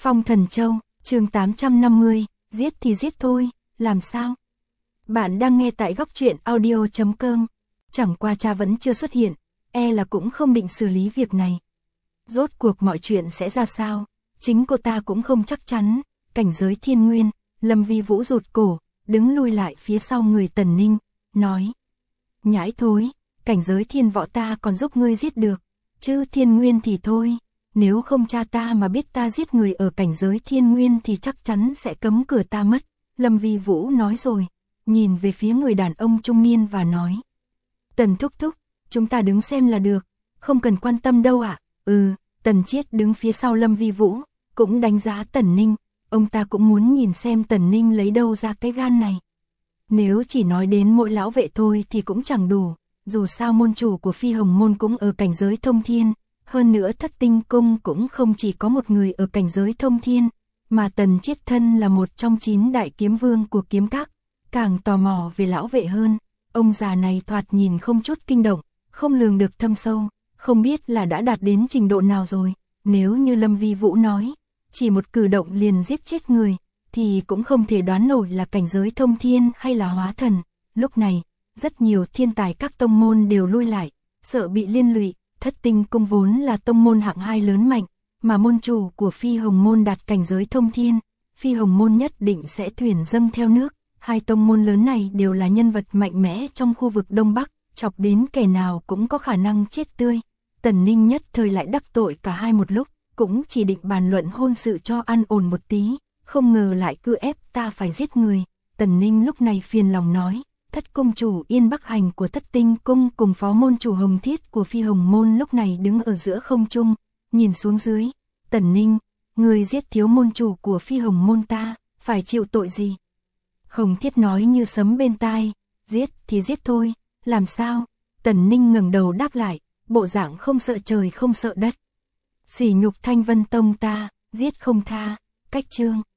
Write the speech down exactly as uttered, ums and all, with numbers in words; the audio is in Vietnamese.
Phong Thần Châu, chương tám trăm năm mươi, giết thì giết thôi, làm sao? Bạn đang nghe tại góc truyện audio chấm com. Chẳng qua cha vẫn chưa xuất hiện, e là cũng không định xử lý việc này. Rốt cuộc mọi chuyện sẽ ra sao? Chính cô ta cũng không chắc chắn. Cảnh giới thiên nguyên, Lâm Vi Vũ rụt cổ, đứng lui lại phía sau người Tần Ninh, nói: nhãi thối, cảnh giới thiên võ ta còn giúp ngươi giết được, chứ thiên nguyên thì thôi. Nếu không cha ta mà biết ta giết người ở cảnh giới thiên nguyên thì chắc chắn sẽ cấm cửa ta mất. Lâm Vi Vũ nói rồi, nhìn về phía người đàn ông trung niên và nói: Tần thúc thúc, chúng ta đứng xem là được, không cần quan tâm đâu ạ. À? Ừ, Tần Chiết đứng phía sau Lâm Vi Vũ, cũng đánh giá Tần Ninh, ông ta cũng muốn nhìn xem Tần Ninh lấy đâu ra cái gan này. Nếu chỉ nói đến mỗi lão vệ thôi thì cũng chẳng đủ, dù sao môn chủ của Phi Hồng Môn cũng ở cảnh giới thông thiên, hơn nữa Thất Tinh Cung cũng không chỉ có một người ở cảnh giới thông thiên, mà Tần Chiết thân là một trong chín đại kiếm vương của kiếm các, càng tò mò về lão vệ hơn. Ông già này thoạt nhìn không chút kinh động, không lường được thâm sâu, không biết là đã đạt đến trình độ nào rồi. Nếu như Lâm Vi Vũ nói, chỉ một cử động liền giết chết người, thì cũng không thể đoán nổi là cảnh giới thông thiên hay là hóa thần. Lúc này, rất nhiều thiên tài các tông môn đều lui lại, sợ bị liên lụy. Thất Tinh Cung vốn là tông môn hạng hai lớn mạnh, mà môn chủ của Phi Hồng Môn đạt cảnh giới thông thiên, Phi Hồng Môn nhất định sẽ thuyền dâng theo nước. Hai tông môn lớn này đều là nhân vật mạnh mẽ trong khu vực Đông Bắc, chọc đến kẻ nào cũng có khả năng chết tươi. Tần Ninh nhất thời lại đắc tội cả hai một lúc, cũng chỉ định bàn luận hôn sự cho an ổn một tí, không ngờ lại cứ ép ta phải giết người. Tần Ninh lúc này phiền lòng nói: Thất cung chủ Yên Bắc Hành của Thất Tinh Cung cùng phó môn chủ Hồng Thiết của Phi Hồng Môn lúc này đứng ở giữa không trung, nhìn xuống dưới. Tần Ninh, người giết thiếu môn chủ của Phi Hồng Môn ta, phải chịu tội gì? Hồng Thiết nói như sấm bên tai: giết thì giết thôi, làm sao? Tần Ninh ngẩng đầu đáp lại, bộ dạng không sợ trời không sợ đất: sỉ nhục Thanh Vân Tông ta, giết không tha. Cách chương